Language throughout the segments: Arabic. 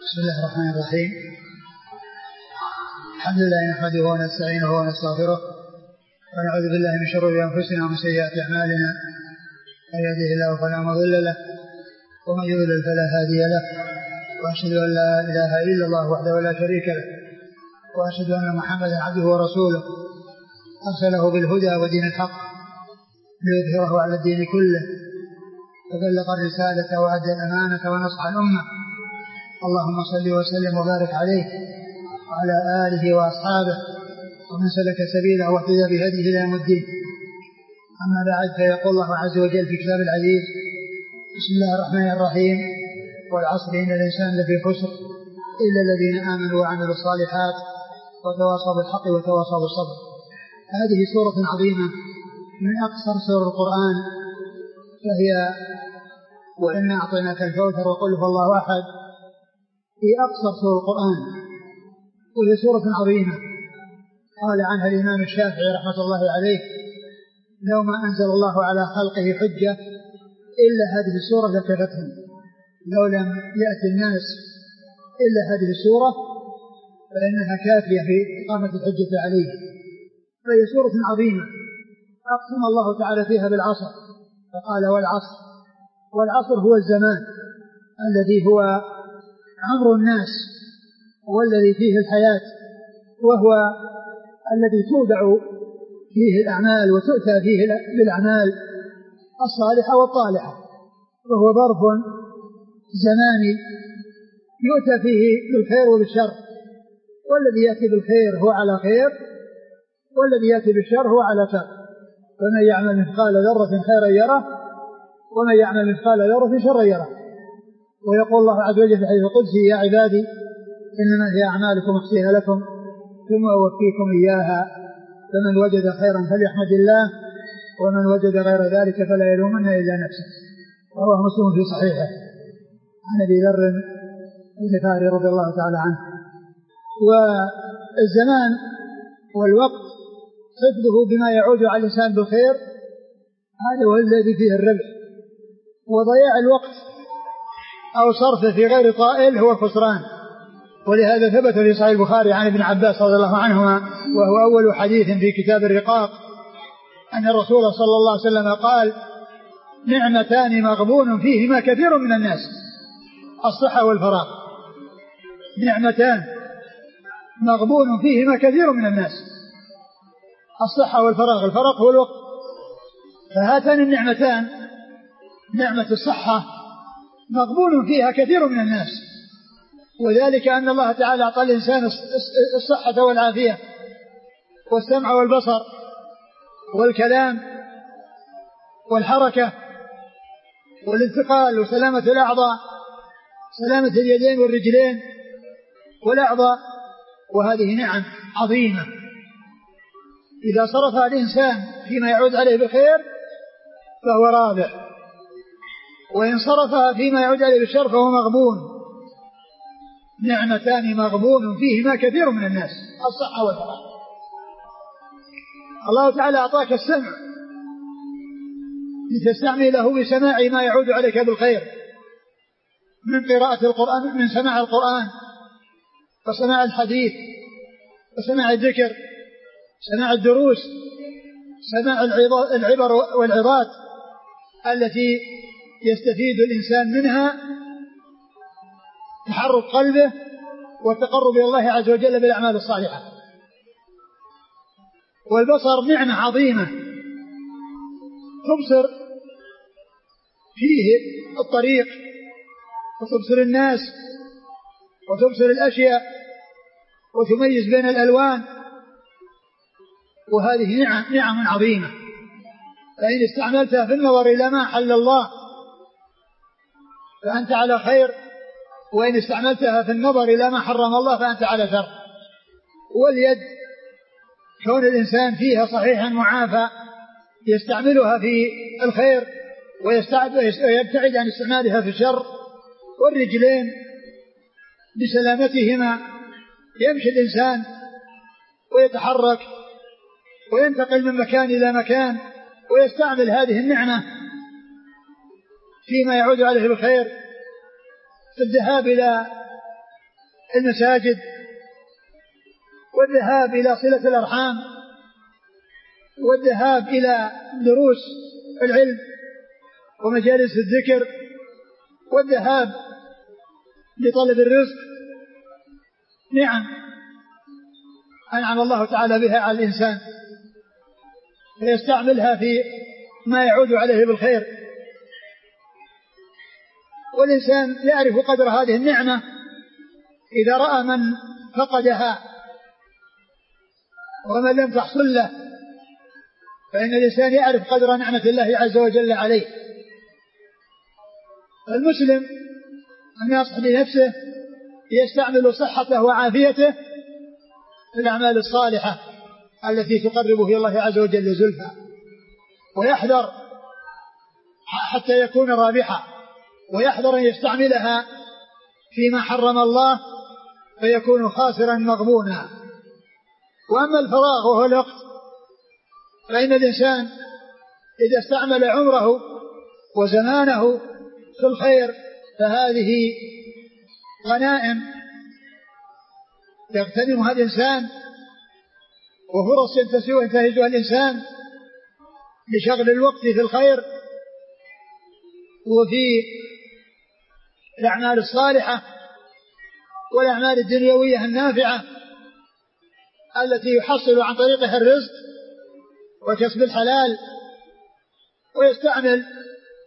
بسم الله الرحمن الرحيم. الحمد لله نحمده ونستعينه ونستغفره ونعوذ بالله من شرور أنفسنا ومن سيئات أعمالنا، من يهده الله فلا مضل له ومن يضلل فلا هادي له، وأشهد أن لا إله إلا الله وحده لا شريك له، وأشهد أن محمدا عبده ورسوله أرسله بالهدى ودين الحق ليظهره على الدين كله، فبلغ الرسالة وأدى الأمانة ونصح الأمة. اللهم صل وسلم وبارك عليه وعلى آله وأصحابه ومن سلك سبيله واهتدى بهديه إلى يوم الدين. أما بعد، فيقول الله عز وجل في كتاب العزيز: بسم الله الرحمن الرحيم: والعصر إن الإنسان لفي خسر إلا الذين آمنوا وعملوا الصالحات وتواصوا بالحق وتواصوا بالصبر. هذه سورة عظيمة من أقصر سور القرآن، فهي وإن أعطيناك الكوثر وقل هو الله أحد، في أقصر سور القرآن، وهي سورة عظيمة. قال عنها الإمام الشافعي رحمة الله عليه: لو ما أنزل الله على خلقه حجة إلا هذه السورة لكفتهم، لو لم يأتي الناس إلا هذه السورة فإنها كافية في إقامة الحجة عليه. فهي سورة عظيمة أقسم الله تعالى فيها بالعصر، فقال: والعصر. والعصر هو الزمان الذي هو عمر الناس والذي فيه الحياة، وهو الذي تودع فيه الأعمال وتؤتى فيه بالأعمال الصالحة والطالحة، وهو ظرف زماني يؤتى فيه بالخير وبالشر، والذي يأتي بالخير هو على خير، والذي يأتي بالشر هو على شر. فمن يعمل مثقال ذرة خيرا يره، ومن يعمل مثقال ذرة شرا يره. ويقول الله عز وجل في حديث القدسي: يا عبادي إنما هي أعمالكم أحصيها لكم ثم أوفيكم إياها، فمن وجد خيرا فليحمد الله، ومن وجد غير ذلك فلا يلومن إلا نفسه. رواه مسلم في صحيحه عن أبي ذر الغفاري رضي الله تعالى عنه. والزمان والوقت حفظه بما يعود على الإنسان بالخير، هذا هو الذي فيه الربح. وضياع الوقت أو صرفه في غير طائل هو الخسران. ولهذا ثبت في صحيح البخاري عن ابن عباس رضي الله عنهما، وهو أول حديث في كتاب الرقاق، أن الرسول صلى الله عليه وسلم قال: نعمتان مغبون فيهما كثير من الناس، الصحة والفراغ. نعمتان مغبون فيهما كثير من الناس، الصحة والفراغ. الفراغ هو الوقت. فهاتان النعمتان، نعمة الصحة مغبون فيها كثير من الناس، وذلك أن الله تعالى أعطى الإنسان الصحة والعافية والسمع والبصر والكلام والحركة والانتقال وسلامة الأعضاء، سلامة اليدين والرجلين والأعضاء. وهذه نعم عظيمة إذا صرفها الإنسان فيما يعود عليه بخير فهو رابح، وإن صرفها فيما يعود عليه بالشر فهو مغبون. نعمتان مغبون فيهما كثير من الناس، الصحة والفراغ. الله تعالى أعطاك السمع لتستعمله بسماع ما يعود عليك بالخير، من قراءة القرآن، من سماع القرآن وسماع الحديث وسماع الذكر، سماع الدروس، سماع العبر والعظات التي يستفيد الإنسان منها تحرك قلبه والتقرب إلى الله عز وجل بالأعمال الصالحة. والبصر نعمة عظيمة، تبصر فيه الطريق وتبصر الناس وتبصر الأشياء وتميز بين الألوان، وهذه نعم عظيمة. فإن استعملتها في النظر إلى ما حل الله فأنت على خير، وإن استعملتها في النظر إلى ما حرم الله فأنت على شر. واليد كون الإنسان فيها صحيحا معافى يستعملها في الخير ويبتعد عن استعمالها في الشر. والرجلين بسلامتهما يمشي الإنسان ويتحرك وينتقل من مكان إلى مكان، ويستعمل هذه النعمة فيما يعود عليه بالخير، في الذهاب إلى المساجد والذهاب إلى صلة الأرحام والذهاب إلى دروس العلم ومجالس الذكر والذهاب لطلب الرزق. نعم أنعم الله تعالى بها على الإنسان فيستعملها في ما يعود عليه بالخير، والإنسان يعرف قدر هذه النعمة إذا رأى من فقدها ومن لم تحصل له، فإن الإنسان يعرف قدر نعمة الله عز وجل عليه. المسلم الناصح لنفسه يستعمل صحته وعافيته في الأعمال الصالحة التي تقربه إلى الله عز وجل زلفى، ويحذر حتى يكون رابحا، ويحذر أن يستعملها فيما حرم الله فيكون خاسرا مغبونا. وأما الفراغ وهو الوقت فإن الإنسان إذا استعمل عمره وزمانه في الخير فهذه غنائم يغتنمها الإنسان وفرص ينتهزها الإنسان لشغل الوقت في الخير وفي الأعمال الصالحة والأعمال الدنيوية النافعة التي يحصل عن طريقها الرزق وكسب الحلال، ويستعمل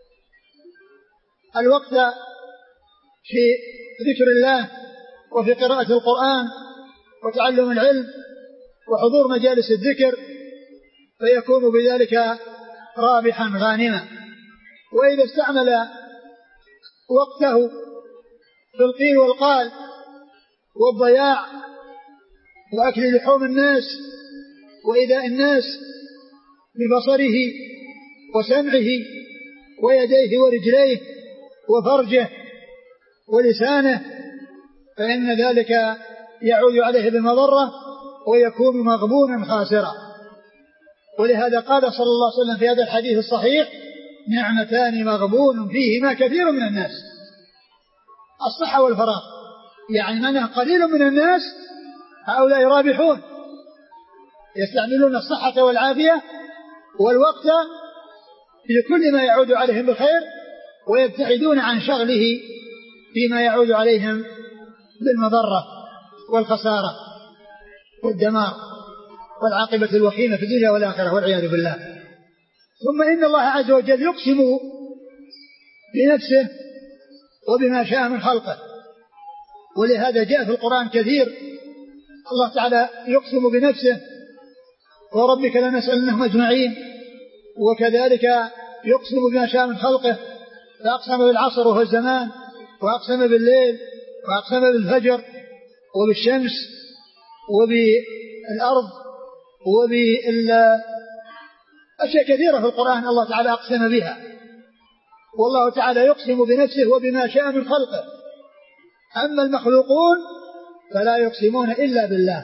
الوقت في ذكر الله وفي قراءة القرآن وتعلم العلم وحضور مجالس الذكر فيكون بذلك رابحا غانما. وإذا استعمل وقته في القيل والقال والضياع وأكل لحوم الناس وإيذاء الناس ببصره وسمعه ويديه ورجليه وفرجه ولسانه فإن ذلك يعود عليه بالمضرة ويكون مغبونا خاسرا. ولهذا قال صلى الله عليه وسلم في هذا الحديث الصحيح: نعمتان مغبون فيهما كثير من الناس. الصحة والفراغ، يعني منها قليل من الناس هؤلاء رابحون يستعملون الصحة والعافية والوقت في كل ما يعود عليهم بالخير ويبتعدون عن شغله فيما يعود عليهم بالمضرة والخسارة والدمار والعاقبة الوخيمة في الدنيا والآخرة والعياذ بالله. ثم إن الله عز وجل يقسم بنفسه وبما شاء من خلقه، ولهذا جاء في القرآن كثير الله تعالى يقسم بنفسه: وربك لنسألنهم أجمعين. وكذلك يقسم بما شاء من خلقه، فأقسم بالعصر وهو الزمان، وأقسم بالليل، وأقسم بالفجر وبالشمس وبالأرض وبالأشياء كثيرة في القرآن الله تعالى أقسم بها. والله تعالى يقسم بنفسه وبما شاء من خلقه. أما المخلوقون فلا يقسمون إلا بالله،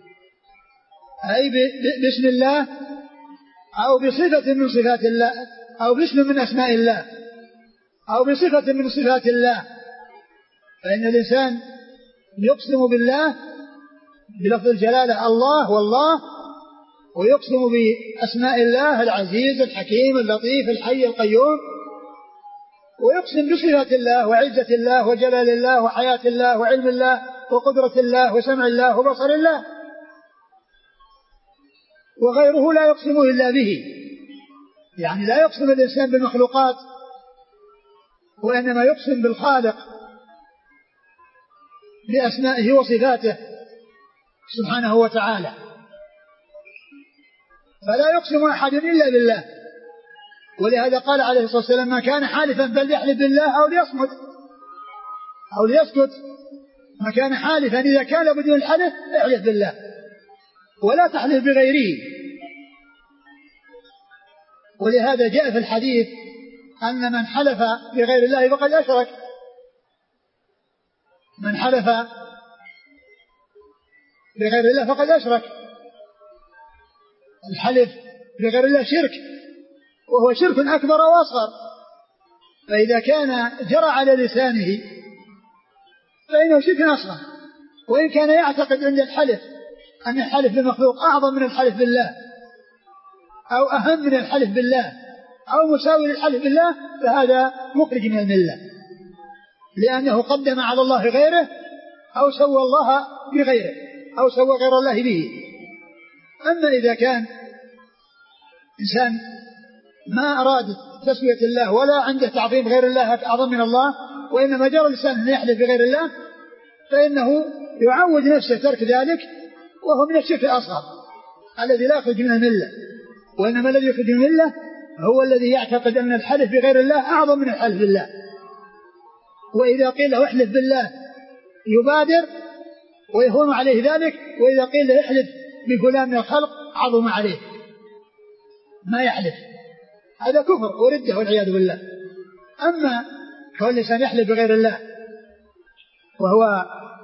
أي باسم الله أو بصفة من صفات الله أو باسم من أسماء الله أو بصفة من صفات الله. فإن الإنسان يقسم بالله بلفظ الجلالة الله والله، ويقسم بأسماء الله العزيز الحكيم اللطيف الحي القيوم، ويقسم بصفات الله وعزة الله وجلال الله وحياة الله وعلم الله وقدرة الله وسمع الله وبصر الله، وغيره لا يقسم إلا به. يعني لا يقسم الإنسان بالمخلوقات، وإنما يقسم بالخالق بأسمائه وصفاته سبحانه وتعالى. فلا يقسم أحد إلا بالله. ولهذا قال عليه الصلاة والسلام: ما كان حالفا فليحلف بالله أو ليصمت أو ليسكت. ما كان حالفا إذا كان بدون الحلف احلف بالله ولا تحلف بغيره. ولهذا جاء في الحديث أن من حلف بغير الله فقد أشرك. من حلف بغير الله فقد أشرك. الحلف بغير الله شرك، وهو شرك أكبر وأصغر. فإذا كان جرى على لسانه فإنه شرك أصغر، وإن كان يعتقد أن الحلف بالمخلوق أعظم من الحلف بالله أو أهم من الحلف بالله أو مساوي للحلف بالله، فهذا مخرج من الملة، لأنه قدم على الله غيره أو سوى الله بغيره أو سوى غير الله به. أما إذا كان إنسان ما أراد تسوية الله ولا عنده تعظيم غير الله أعظم من الله، وإنما جرى الإنسان أن يحلف بغير الله، فإنه يعود نفسه ترك ذلك، وهو من الشرك الأصغر الذي لا يخرج من الملة. وإنما الذي يخرج من الملة هو الذي يعتقد أن الحلف بغير الله أعظم من الحلف بالله. وإذا قيل له احلف بالله يبادر ويهون عليه ذلك، وإذا قيل له احلف بفلان من الخلق عظم عليه ما يحلف، هذا كفر وردة والعياذ بالله. أما كون الإنسان يحلف بغير الله وهو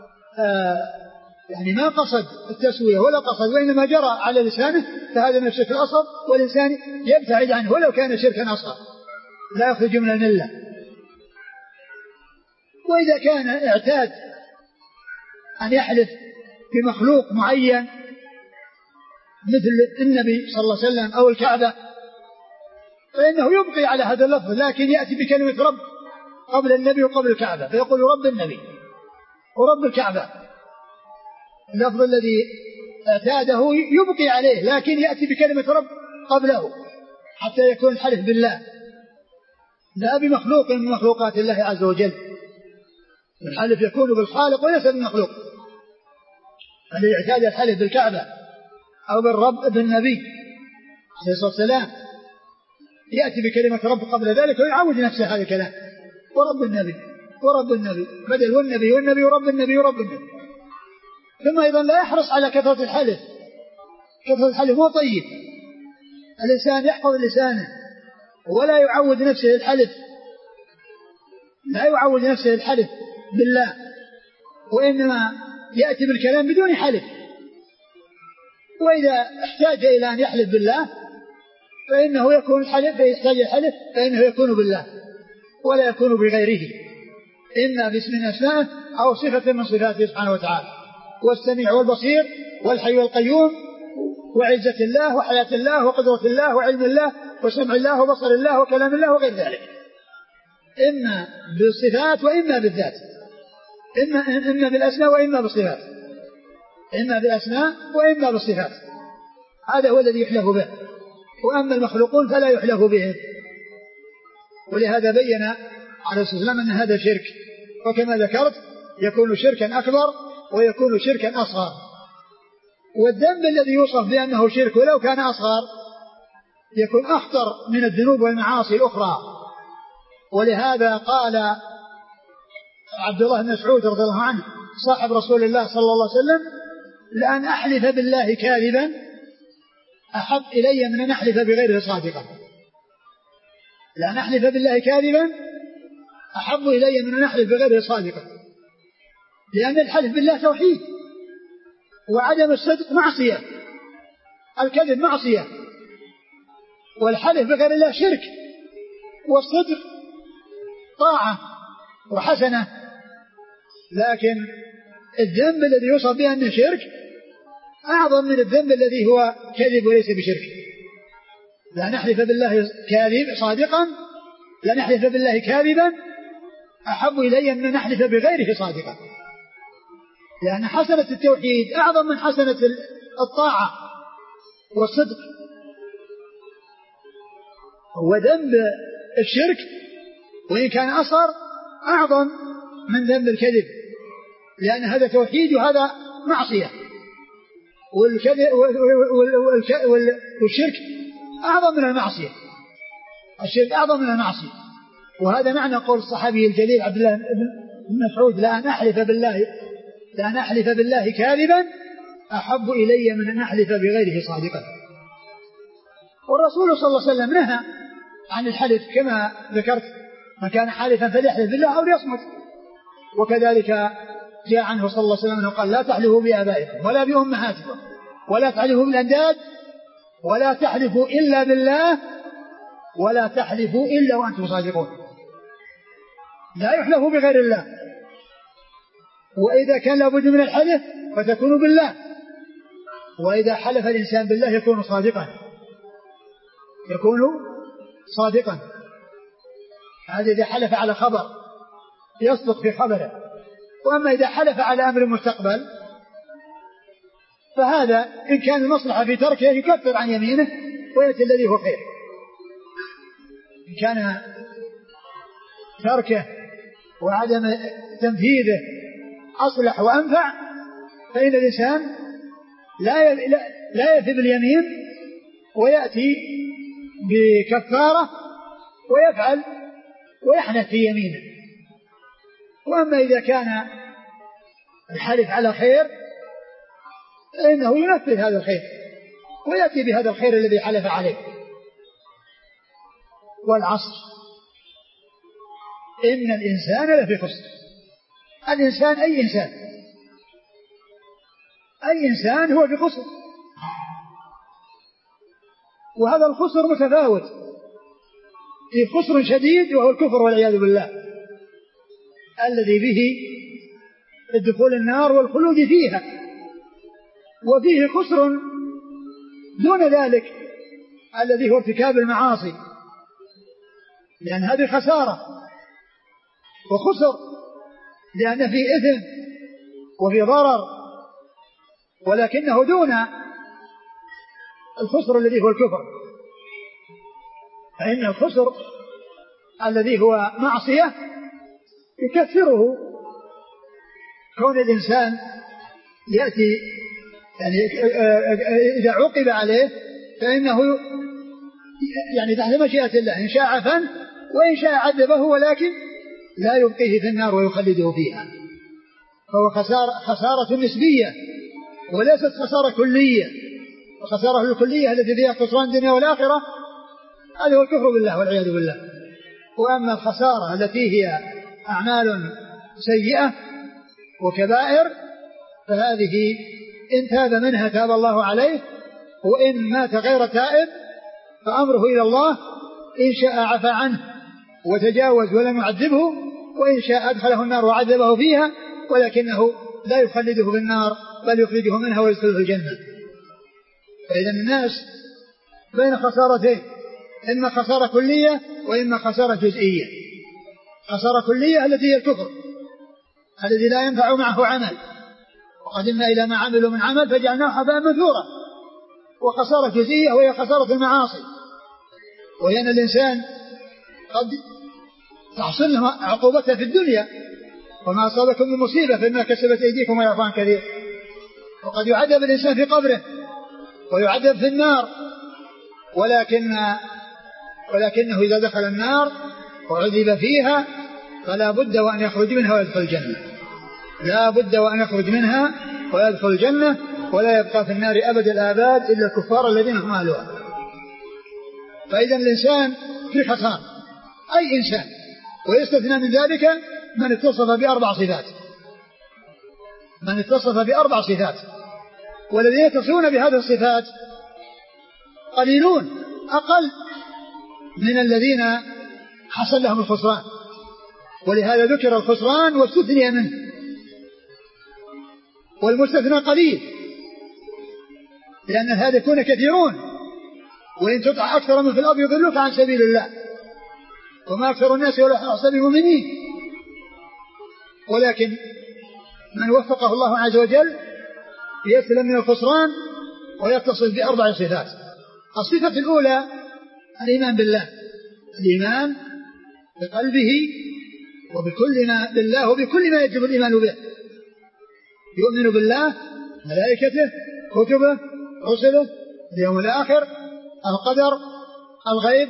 يعني ما قصد التسوية ولا قصد وإنما جرى على لسانه، فهذا من الشرك الأصغر، والإنسان يبتعد عنه ولو كان شركا أصغر لا يخرج من الملة. وإذا كان اعتاد أن يحلف بمخلوق معين مثل النبي صلى الله عليه وسلم أو الكعبة، فإنه يبقي على هذا اللفظ، لكن يأتي بكلمة رب قبل النبي وقبل الكعبة، فيقول رب النبي ورب الكعبة. اللفظ الذي اعتاده يبقي عليه، لكن يأتي بكلمة رب قبله حتى يكون الحلف بالله لا بمخلوق من مخلوقات الله عز وجل. الحلف يكون بالخالق وليس بالمخلوق. الذي اعتاد الحلف بالكعبة أو بالرب بالنبي عليه الصلاة والسلام يأتي بكلمة رب قبل ذلك ويعود نفسه هذا الكلام، ورب النبي ورب النبي، بدل والنبي والنبي ورب النبي ورب النبي. ثم أيضا لا يحرص على كثرة الحلف. كثرة الحلف هو طيب، الإنسان يحفظ لسانه ولا يعود نفسه الحلف، لا يعود نفسه الحلف بالله، وإنما يأتي بالكلام بدون حلف. وإذا احتاج إلى أن يحلف بالله فإنه يكون الحلف، فيحتاج الحلف فإنه يكون بالله ولا يكون بغيره، إما باسم من أسمائه أو صفة من صفاته سبحانه وتعالى، والسميع والبصير والحي والقيوم وعزة الله وحياة الله وقدرة الله وعلم الله وسمع الله وبصر الله وكلام الله وغير ذلك، إما بالصفات وإما بالذات، إما بالأسماء وإما بالصفات، إما بالأسماء وإما بالصفات. هذا هو الذي يحلف به، وأما المخلوقون فلا يحلف بهم. ولهذا بين عليه الصلاة والسلام أن هذا شرك، وكما ذكرت يكون شركا أكبر ويكون شركا أصغر. والذنب الذي يوصف بأنه شرك ولو كان أصغر يكون أخطر من الذنوب والمعاصي الأخرى. ولهذا قال عبد الله بن مسعود رضي الله عنه صاحب رسول الله صلى الله عليه وسلم: لأن أحلف بالله كاذبا أحب إلي من أن أحلف بغيره صادقا. لأن أحلف بالله كاذبا أحب إلي من أن أحلف بغيره صادقا، لأن الحلف بالله توحيد، وعدم الصدق معصية، الكذب معصية، والحلف بغير الله شرك، والصدق طاعة وحسنة. لكن الذنب الذي يوصف به أنه شرك أعظم من الذنب الذي هو كذب وليس بشرك. لا نحلف بالله كاذب صادقا، لا نحلف بالله كاذبا أحب إلي من نحلف بغيره صادقا، لأن حسنة التوحيد أعظم من حسنة الطاعة والصدق. وذنب الشرك وإن كان أصغر أعظم من ذنب الكذب، لأن هذا توحيد وهذا معصية، والشرك أعظم من المعصية، الشرك أعظم من المعصية. وهذا معنى قول الصحابي الجليل عبد الله بن مسعود: لأن أحلف بالله كاذبا أحب إلي من أن أحلف بغيره صادقا. والرسول صلى الله عليه وسلم نهى عن الحلف كما ذكرت: من كان حالفا فليحلف بالله أو ليصمت. وكذلك جاء عنه صلى الله عليه وسلم أنه قال: لا تحلفوا بآبائكم ولا بأمهاتكم ولا تحلفوا بالأنداد ولا تحلفوا إلا بالله ولا تحلفوا إلا وأنتم صادقون. لا يحلف بغير الله، وإذا كان لابد من الحلف فتكون بالله. وإذا حلف الإنسان بالله يكون صادقا. هذا إذا حلف على خبر يصدق في خبره. وأما إذا حلف على أمر مستقبل فهذا إن كان المصلحة في تركه يكفر عن يمينه ويأتي الذي هو خير. إن كان تركه وعدم تنفيذه أصلح وأنفع فإن الإنسان لا يثب اليمين ويأتي بكفارة ويفعل ويحنث في يمينه. وأما إذا كان الحلف على خير فإنه ينفذ هذا الخير ويأتي بهذا الخير الذي حلف عليه. والعصر إن الإنسان لفي خسر. الإنسان أي إنسان هو في خسر. وهذا الخسر متفاوت، في خسر شديد وهو الكفر والعياذ بالله الذي به الدخول النار والخلود فيها، وفيه خسر دون ذلك الذي هو ارتكاب المعاصي، لأن هذه خسارة وخسر، لأن فيه إثم وفيه ضرر، ولكنه دون الخسر الذي هو الكفر. فإن الخسر الذي هو معصية يكفره كون الإنسان يأتي يعني إذا عوقب عليه فإنه يعني تحت مشيئة الله، إن شاء عفا وإن شاء عذبه، ولكن لا يبقيه في النار ويخلده فيها. فهو خسارة نسبية وليست خسارة كلية. الخسارة الكلية التي فيها خسران الدنيا والآخرة هذا هو الكفر بالله والعياذ بالله. وأما الخسارة التي هي أعمال سيئة وكبائر فهذه إن تاب منها تاب الله عليه، وإن مات غير تائب فأمره إلى الله، إن شاء عفى عنه وتجاوز ولم يعذبه، وإن شاء أدخله النار وعذبه فيها، ولكنه لا يخلده في النار بل يخرجه منها ويدخله الجنة. فإذا الناس بين خسارتين، إما خسارة كلية وإما خسارة جزئية. خسارة كلية التي هي الكفر الذي لا ينفع معه عمل، وقدمنا إلى ما عملوا من عمل فجعلناه حباء منثورا. وخسارة جزئية وهي خسارة المعاصي، وهي أن الإنسان قد تحصل له عقوبته في الدنيا، وما أصابكم من مصيبة فإنما كسبت أيديكم ويعفو عن كثير. وقد يعذب الإنسان في قبره ويعذب في النار، ولكنه إذا دخل النار وعذب فيها فلا بد وأن يخرج منها ويدخل الجنة. لا بد وأن يخرج منها ويدخل الجنة، ولا يبقى في النار أبد الآباد إلا الكفار الذين هم أهلها. فإذا الإنسان في خسارة، أي إنسان، ويستثنى من ذلك من اتصف بأربع صفات. والذين يتصفون بهذه الصفات قليلون، أقل من الذين حصل لهم الخسران. ولهذا ذكر الخسران واستثني منه، والمستثنى قليل، لأن الهالكون كثيرون، وإن تطع أكثر من في الأرض يضلوك عن سبيل الله، وما أكثر الناس ولا حسب المؤمنين. ولكن من وفقه الله عز وجل يسلم من الخسران ويتصل بأربع صفات. الصفة الأولى الإيمان بالله، الإيمان بقلبه وبكل ما بالله وبكل ما يجب الإيمان به. يؤمن بالله، ملائكته، كتبه، رسله، اليوم الآخر، القدر، الغيب،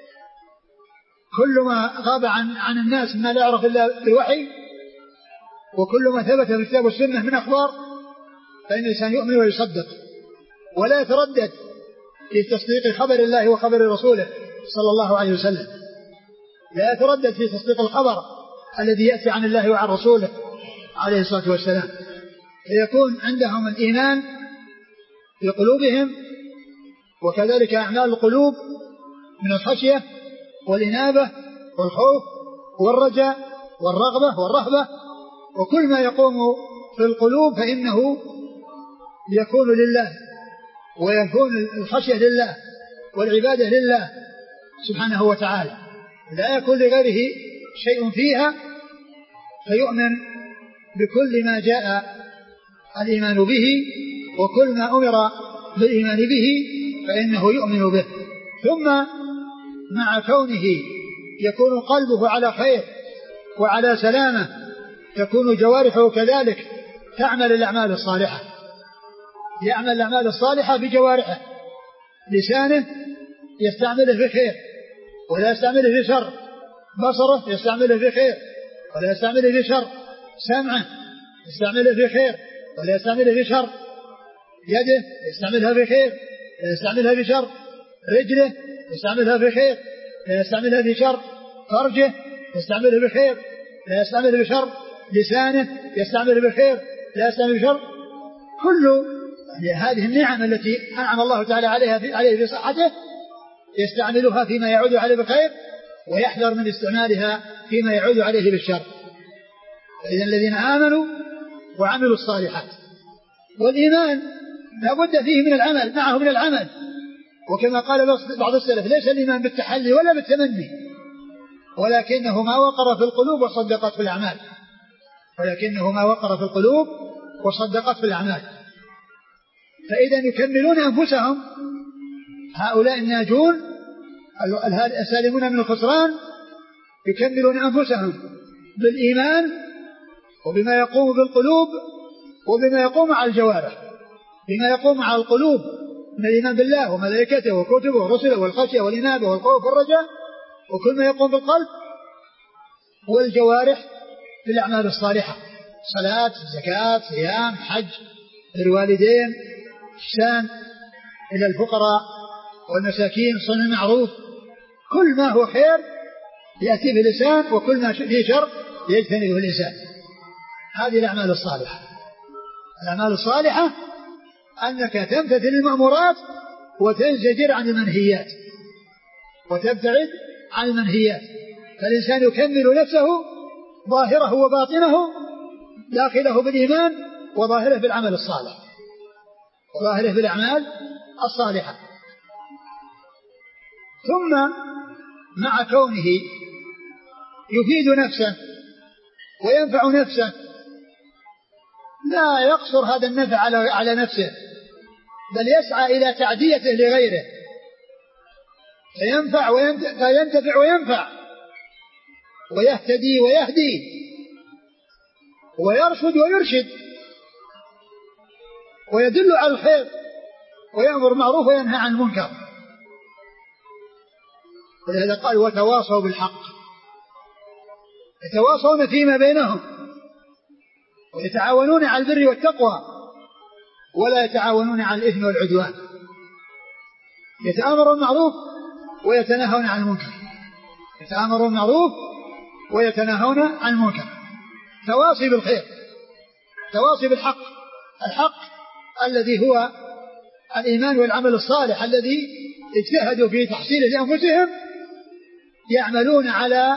كل ما غاب عن الناس ما لا يعرف إلا بالوحي، وكل ما ثبت في الكتاب والسنة من أخبار، فإن الإنسان يؤمن ويصدق ولا يتردد في تصديق خبر الله وخبر رسوله صلى الله عليه وسلم. لا يتردد في تصديق الخبر الذي يأتي عن الله وعن رسوله عليه الصلاة والسلام. فيكون عندهم الإيمان في قلوبهم، وكذلك أعمال القلوب من الخشية والإنابة والخوف والرجاء والرغبة والرهبة وكل ما يقوم في القلوب فإنه يكون لله، ويكون الخشية لله والعبادة لله سبحانه وتعالى، لا يكون لغيره شيء فيها، فيؤمن بكل ما جاء الإيمان به، وكل ما أمر بالإيمان به فإنه يؤمن به. ثم مع كونه يكون قلبه على خير وعلى سلامة، تكون جوارحه كذلك تعمل الأعمال الصالحة، يعمل الأعمال الصالحة بجوارحه، لسانه يستعمله في خير ولا يستعمله في شر، بصره يستعمله في خير ولا يستعمله في شر، سمعه يستعمله في خير ولا يستعمله في شر، يده يستعملها في خير لا يستعملها في شر، رجله يستعملها في خير لا يستعملها في شر، فرجه يستعمله في خير لا يستعمله في شر، لسانه يستعمله في خير لا يستعمله في شر. كل هذه النعم التي أنعم الله تعالى عليه في صحته يستعملها فيما يعود عليه بالخير، ويحذر من استعمالها فيما يعود عليه بالشر. فإذا الذين آمنوا وعملوا الصالحات، والإيمان لا بد فيه من العمل، معه من العمل، وكما قال بعض السلف ليس الإيمان بالتحلي ولا بالتمني، ولكنه ما وقر في القلوب وصدقت في الأعمال، ولكنه ما وقر في القلوب وصدقت في الأعمال. فإذا يكملون أنفسهم هؤلاء الناجون السالمون من الخسران، يكملون أنفسهم بالإيمان وبما يقوم بالقلوب وبما يقوم على الجوارح، بما يقوم على القلوب من الإيمان بالله وملائكته وكتبه ورسله والخشية والإنابة والخوف والرجاء، وكل ما يقوم بالقلب، والجوارح بالأعمال الصالحة، صلاة، زكاة، صيام، حج، الوالدين، إحسان إلى الفقراء والمساكين، صنع المعروف، كل ما هو خير يأتي باللسان، وكل ما فيه شر يجتنبه اللسان. هذه الأعمال الصالحة. الأعمال الصالحة أنك تمتثل المأمورات وتنزجر عن المنهيات وتبتعد عن المنهيات، فالإنسان يكمل نفسه ظاهره وباطنه، داخله بالإيمان وظاهره بالعمل الصالح، وظاهره بالأعمال الصالحة. ثم مع كونه يفيد نفسه وينفع نفسه، لا يقصر هذا النفع على نفسه، بل يسعى إلى تعديته لغيره، فينفع فينتفع وينفع، ويهتدي ويهدي، ويرشد ويرشد، ويدل على الخير، ويأمر بالمعروف وينهى عن المنكر. ولهذا قال وتواصوا بالحق، يتواصون فيما بينهم ويتعاونون على البر والتقوى ولا يتعاونون على الإثم والعدوان، يتآمرون بالمعروف ويتناهون عن المنكر، يتآمرون بالمعروف ويتناهون عن المنكر، تواصي بالخير، تواصي بالحق، الحق الذي هو الإيمان والعمل الصالح الذي اجتهدوا في تحصيله لأنفسهم، يعملون على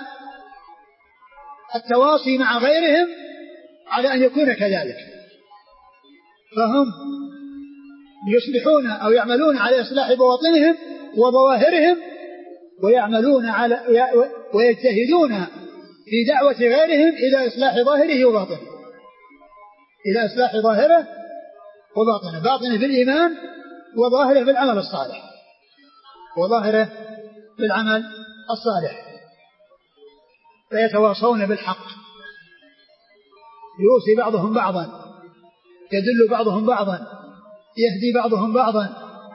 التواصي مع غيرهم على أن يكون كذلك، فهم يصلحون أو يعملون على إصلاح بواطنهم وظواهرهم، ويعملون ويجتهدون في دعوة غيرهم إلى إصلاح ظاهره وباطنه، إلى إصلاح ظاهره وباطنه، باطنه بالإيمان وظاهره بالعمل الصالح، وظاهره بالعمل الصالح. فيتواصون بالحق، يوصي بعضهم بعضا، يدل بعضهم بعضا، يهدي بعضهم بعضا.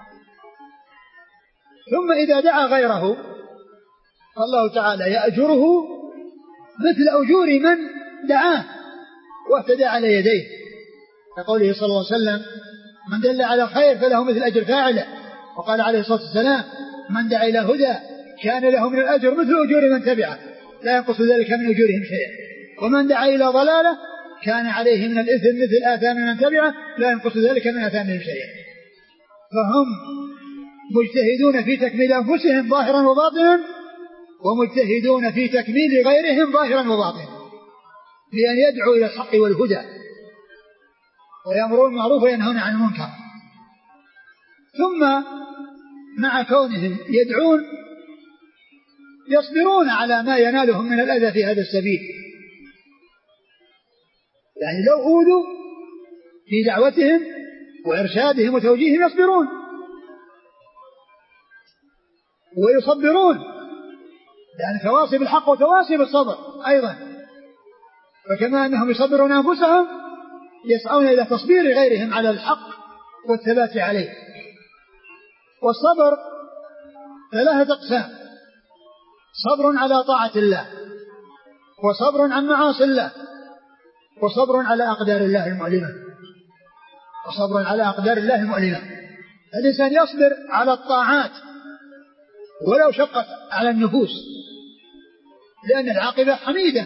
ثم إذا دعا غيره فالله تعالى يأجره مثل أجور من دعاه واهتدى على يديه، كقوله صلى الله عليه وسلم من دل على خير فله مثل أجر فاعله، وقال عليه الصلاة والسلام من دعا إلى هدى كان له من الأجر مثل أجور من تبعه لا ينقص ذلك من أجورهم شيئا، ومن دعا إلى ضلالة كان عليه من الإثم مثل آثام من تبعه لا ينقص ذلك من آثامهم شيئا. فهم مجتهدون في تكميل أنفسهم ظاهرا وباطنا، ومجتهدون في تكميل غيرهم ظاهرا وباطنا، بأن يدعو إلى الحق والهدى ويأمرون بالمعروف وينهون عن المنكر. ثم مع كونهم يدعون يصبرون على ما ينالهم من الأذى في هذا السبيل، يعني لو أوذوا في دعوتهم وإرشادهم وتوجيههم يصبرون ويصبرون، يعني تواصي بالحق وتواصي بالصبر أيضا. فكما أنهم يصبرون أنفسهم يسعون إلى تصبير غيرهم على الحق والثبات عليه. والصبر ثلاثة أقسام: صبر على طاعة الله، وصبر عن معاصي الله، وصبر على أقدار الله المؤلمة. وصبر على أقدار الله المؤلمة. الإنسان يصبر على الطاعات ولو شقت على النفوس، لأن العاقبة حميدة.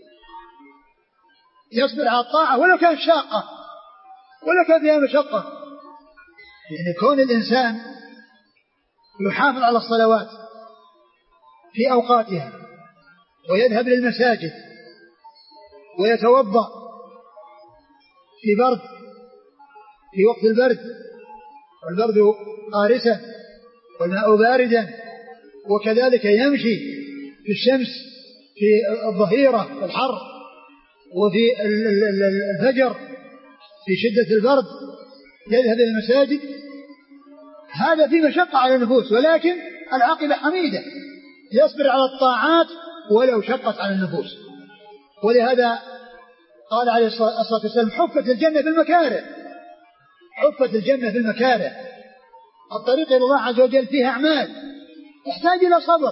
يصبر على الطاعة ولو كانت شاقة ولو كان فيها مشقة، يعني كون الإنسان يحافظ على الصلوات في أوقاتها ويذهب للمساجد ويتوضأ في برد في وقت البرد والبرد قارسا والماء باردا، وكذلك يمشي في الشمس في الظهيرة في الحر وفي الفجر في شدة البرد، يذهب إلى المساجد، هذا في مشقة على النفوس ولكن العاقبة حميدة. يصبر على الطاعات ولو شقت على النفوس. ولهذا قال عليه الصلاة والسلام: حفت الجنة بالمكاره. حفت الجنة بالمكاره. الطريق إلى الله عز وجل فيها أعمال تحتاج إلى صبر،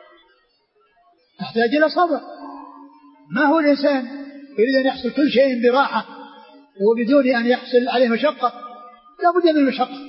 تحتاج إلى صبر. ما هو الإنسان يريد أن يحصل كل شيء براحة وبدون أن يحصل عليه مشقة؟ لا بد من المشقة.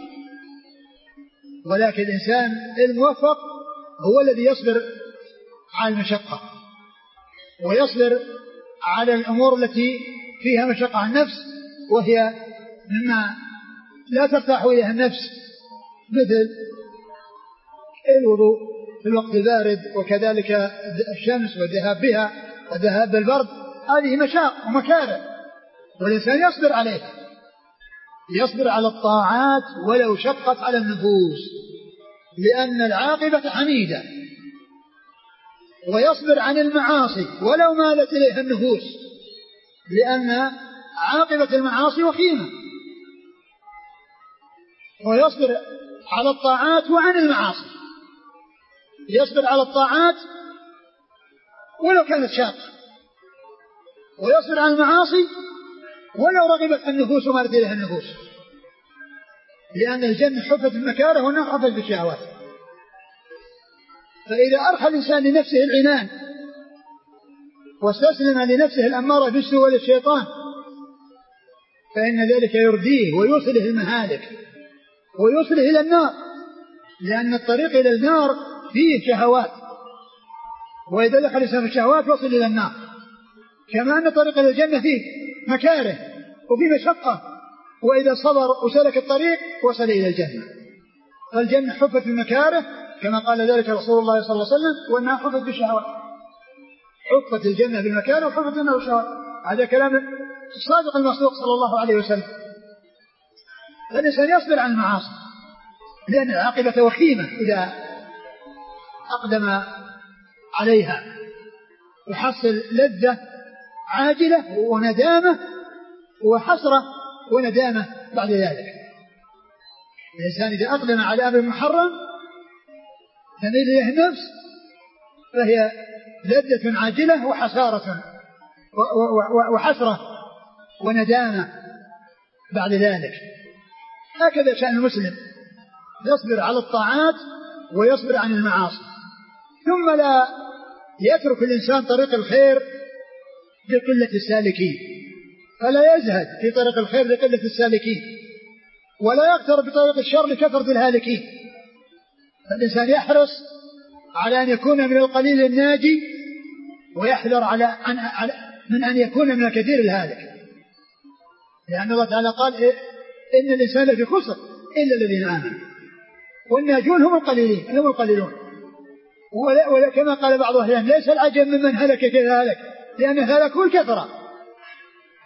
ولكن الإنسان الموفق هو الذي يصبر على المشقة ويصبر على الأمور التي فيها مشقة على النفس، وهي مما لا ترتاح إليها النفس، مثل الوضوء في الوقت البارد، وكذلك الشمس والذهاب بها والذهاب بالبرد. هذه مشاق ومكاره، والإنسان يصبر عليها، يصبر على الطاعات ولو شقت على النفوس، لأن العاقبة حميدة. ويصبر عن المعاصي ولو مالت إليها النفوس، لأن عاقبة المعاصي وخيمة. ويصبر على الطاعات وعن المعاصي، يصبر على الطاعات ولو كانت شاقة، ويصبر عن المعاصي ولو رغبت النفوس ومالت إليها النفوس، لأن الجنة حفت بالمكاره والنار حفت بالشهوات. فإذا أرحى الإنسان لنفسه العنان واستسلم لنفسه الأمارة بالسوء والشيطان، فإن ذلك يرديه ويوصله المهالك ويوصله إلى النار، لأن الطريق إلى النار فيه شهوات، وإذا دخل الإنسان في الشهوات وصل إلى النار. كما أن طريق إلى الجنة فيه مكاره وفيه مشقة، وإذا صبر وسلك الطريق وصل إلى الجنة. فالجنة حفت بالمكاره كما قال ذلك رسول الله صلى الله عليه وسلم: والنار حفت بالشهوات. حفت الجنة بالمكاره وحفت النار بالشهوات. هذا كلام الصادق المصدوق صلى الله عليه وسلم. فالإنسان يصبر عن المعاصي لأن العاقبة وخيمة إذا أقدم عليها، يحصل لذة عاجلة وندامة وحسرة وندامة بعد ذلك. الإنسان إذا أقدم على أمر محرم تميل إليه النفس فهي لذة عاجلة وحسارة وحسرة وندامة بعد ذلك. هكذا شأن المسلم، يصبر على الطاعات ويصبر عن المعاصي. ثم لا يترك الإنسان طريق الخير لقلة السالكين، فلا يزهد في طريق الخير لقلة السالكين، ولا يقترب بطريق الشر لكثرة الهالكين. فالإنسان يحرص على أن يكون من القليل الناجي، ويحذر من أن يكون من الكثير الهالك، لأن الله تعالى قال: إن الإنسان في خسر إلا الذين آمنوا، والناجون هم القليلين، هم القليلون. وكما قال بعض أهل العلم: ليس العجب ممن هلك كذا هلك، لأن هلكوا الكثرة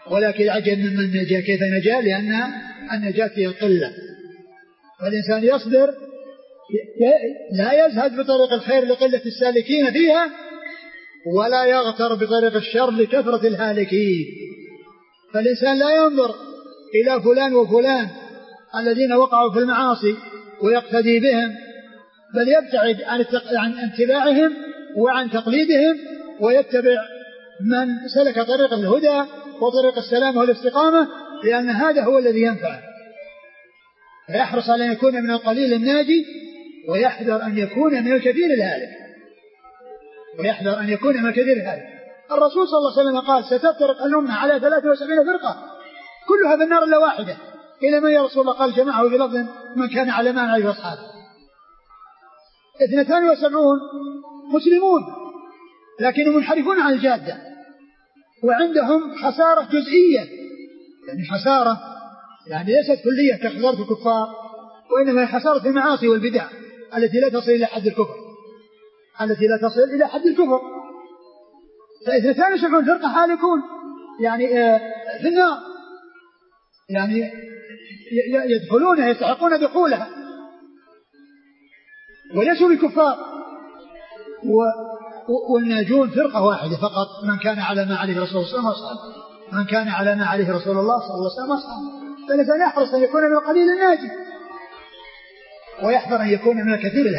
ولكن عجب ممن نجا كيف نجا، لأن النجاة هي القلة. فالإنسان يصبر، لا يزهد بطريق الخير لقلة السالكين فيها، ولا يغتر بطريق الشر لكثرة الهالكين. فالإنسان لا ينظر إلى فلان وفلان الذين وقعوا في المعاصي ويقتدي بهم، بل يبتعد عن اتباعهم وعن تقليدهم، ويتبع من سلك طريق الهدى وطريق السلام والاستقامة، لأن هذا هو الذي ينفع. فيحرص على أن يكون من القليل الناجي، ويحذر أن يكون من الكثير الهالك. الرسول صلى الله عليه وسلم قال: ستفترق الأمة على 73 فرقة كلها في النار إلا واحدة. إلى من يا رسول الله؟ قال: جماعه في لفظ: من كان على ما عليه أصحابه. 72 مسلمون لكنهم منحرفون عن الجادة، وعندهم خسارة جزئية، يعني خسارة يعني ليست كلية كخسارة الكفار، وإنما هي خسارة المعاصي والبدع التي لا تصل إلى حد الكفر. ف72 فرقة هالكون يعني في النار، يعني يدخلونها، يستحقون دخولها، وليسوا بالكفار. والناجون فرقة واحدة فقط: من كان على ما عليه رسول الله صلى الله عليه وسلم، من كان على ما عليه رسول الله صلى الله عليه وسلم. فالإنسان يحرص أن يكون من القليل الناجي، ويحذر أن يكون من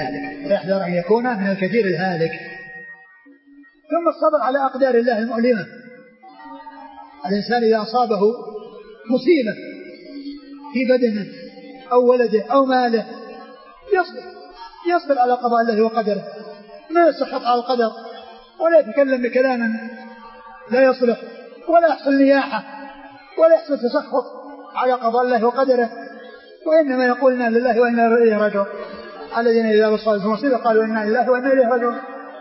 الكثير الهالك. ثم الصبر على أقدار الله المؤلمة. الإنسان إذا أصابه مصيبة في بدنه أو ولده أو ماله يصبر على قضاء الله وقدره، ما يسخط على القدر، ولا يتكلم بكلام لا يصلح، ولا يحصل نياحة، ولا يحصل تسخط على قضاء الله وقدره، وإنما يقول: إنا لله وإنا إليه راجعون. الذين إذا أصابوا في مصيبة قالوا: إنا لله وإنا إليه راجعون.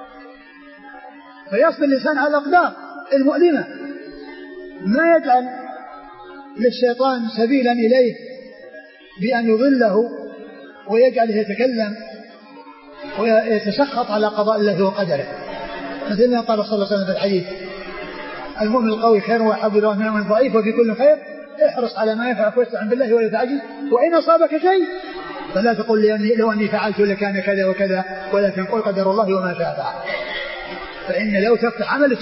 فيصبر الإنسان على الأقدار المؤلمة، ما يجعل للشيطان سبيلا إليه بأن يضله ويجعله يتكلم ويتسخط على قضاء الله وقدره، مثل ما قال صلى الله عليه وسلم في الحديث: المؤمن القوي خير وأحب إلى الله من الضعيف، وفي كل خير. احرص على ما ينفعك واستعن بالله ولا تعجز، وإن أصابك شيء فلا تقل لو أني فعلت لكان كذا وكذا، ولكن قل قدر الله وما شاء فعل. فإن لو تفتح عمل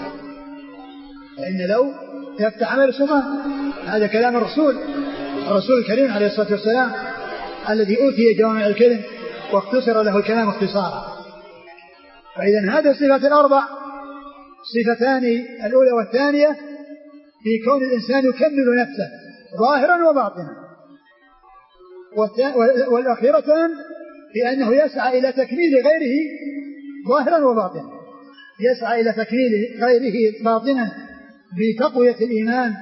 الشيطان. هذا كلام الرسول الكريم عليه الصلاة والسلام، الذي أوتي جوامع الكلم واختصر له الكلام اختصارا. فإذا هذه الصفات الأربع، صفتان الأولى والثانية في كون الإنسان يكمل نفسه ظاهرا وباطنا، والأخيرتان في أنه يسعى إلى تكميل غيره ظاهرا وباطنا، يسعى إلى تكميل غيره باطنا بتقوية الإيمان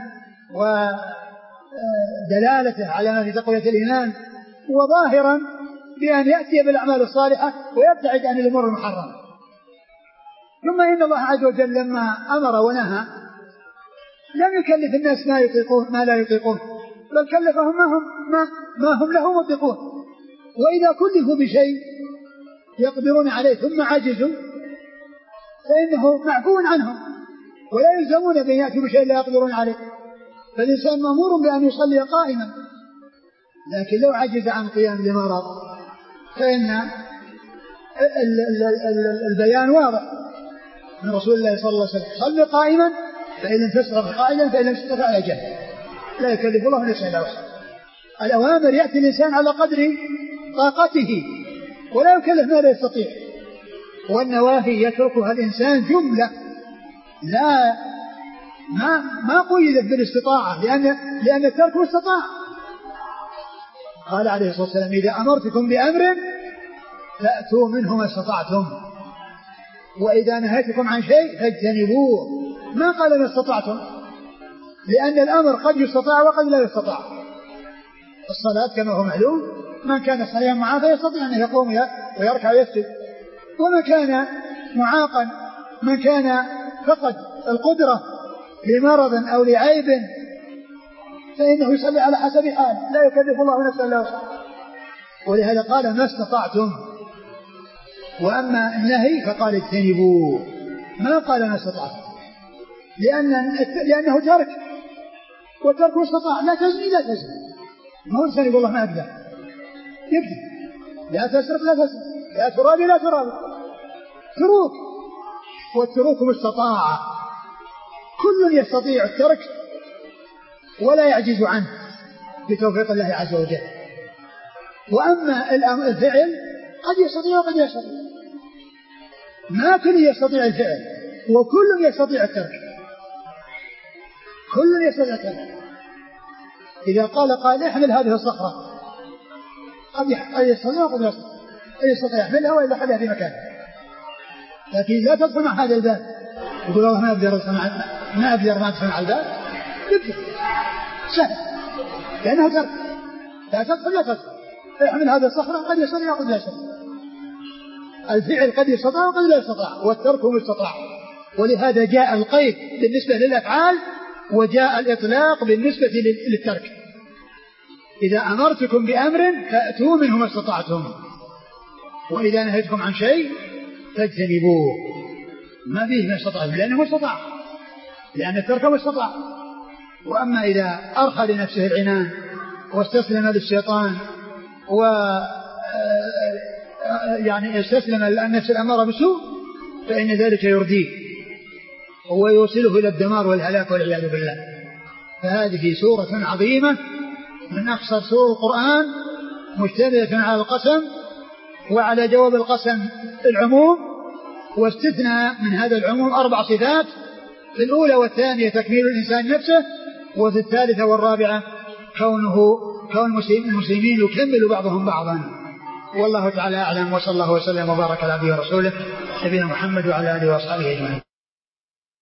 ودلالته على ما في تقوية الإيمان، وظاهرا بأن يأتي بالأعمال الصالحة ويبتعد عن الأمور المحرمة. ثم إن الله عز وجل لما أمر ونهى لم يكلف الناس ما لا يطيقون، بل كلفهم ما هم له مطيقون. وإذا كلفوا بشيء يقدرون عليه ثم عجزوا فإنه معفو عنهم، ولا يلزمون بأن يأتوا بشيء لا يقدرون عليه. فالإنسان مأمور بأن يصلي قائما، لكن لو عجز عن قيام لمرض فإن البيان واضح من رسول الله صلى الله عليه وسلم: صل قائما فإن لم تستطع قائلا فإن لم تستطع على جنب، لا يكلف الله نفسا إلا وسعها. الأوامر يأتي الإنسان على قدر طاقته ولا يكلف ما لا يستطيع، والنواهي يتركها الإنسان جملة ما قيدت بالاستطاعة، لأن الترك استطاع. قال عليه الصلاة والسلام: إذا أمرتكم بأمر فأتوا منه ما استطعتم، وإذا نهيتكم عن شيء فاجتنبوه. ما قال ما استطعتم، لأن الأمر قد يستطاع وقد لا يستطاع. الصلاة كما هو معلوم، من كان صحيحا معافى يستطيع أن يقوم ويركع ويسجد، ومن كان معاقا، من كان فقد القدرة لمرض أو لعيب فإنه يصلي على حسب حاله، لا يكلف الله نفسا إلا وسعها. ولهذا قال ما استطعتم، وأما النهي فقال اجتنبوه، ما قال ما استطعتم، لأنه ترك والترك استطاع. لا تزني لا تزني، ما هو إنسان يقول الله ما أقدر، يقدر. لا تسرق لا تسرق، لا ترابي لا ترابي، تروك. والتروك مستطاع، كل يستطيع الترك ولا يعجز عنه بتوفيق الله عز وجل. وأما الفعل قد يستطيع وقد يستطيع، ما كل يستطيع الفعل وكل يستطيع الترك، كل يستطيع الترك. إذا قال احمل هذه الصخرة قد يستطيع وقد يستطيع يحملها وإلا خليها في مكانها، لكن لا تدخل مع هذا الباب يقول الله ما أقدر ما أدخل مع الباب، يبدأ سهل لأنها ترك. لا تدخل لا تدخل، احمل هذه الصخرة قد يستطيع وقد لا يستطيع. الفعل قد يستطيع وقد لا يستطيع، والترك مستطاع. ولهذا جاء القيد بالنسبة للأفعال وجاء الإطلاق بالنسبة للترك. إذا أمرتكم بأمر فأتوا منه ما استطعتم، وإذا نهيتكم عن شيء فاجتنبوه. ما فيه ما استطعتم لأنه مستطاع، لأن الترك مستطاع. وأما إذا أرخى لنفسه العنان واستسلم للشيطان يعني استسلم للنفس الأمارة بالسوء فإن ذلك يرديه ويوصله إلى الدمار والهلاك والعياذ بالله. فهذه سورة عظيمة من أقصر سور القرآن، مشتملة على القسم وعلى جواب القسم العموم، واستثنى من هذا العموم 4 صفات: في الأولى والثانية تكميل الإنسان نفسه، وفي الثالثة والرابعة كون المسلمين يكمل بعضهم بعضا. والله تعالى أعلم، وصلى الله وسلم وبارك على عبده ورسوله نبينا محمد وعلى آله وأصحابه أجمعين.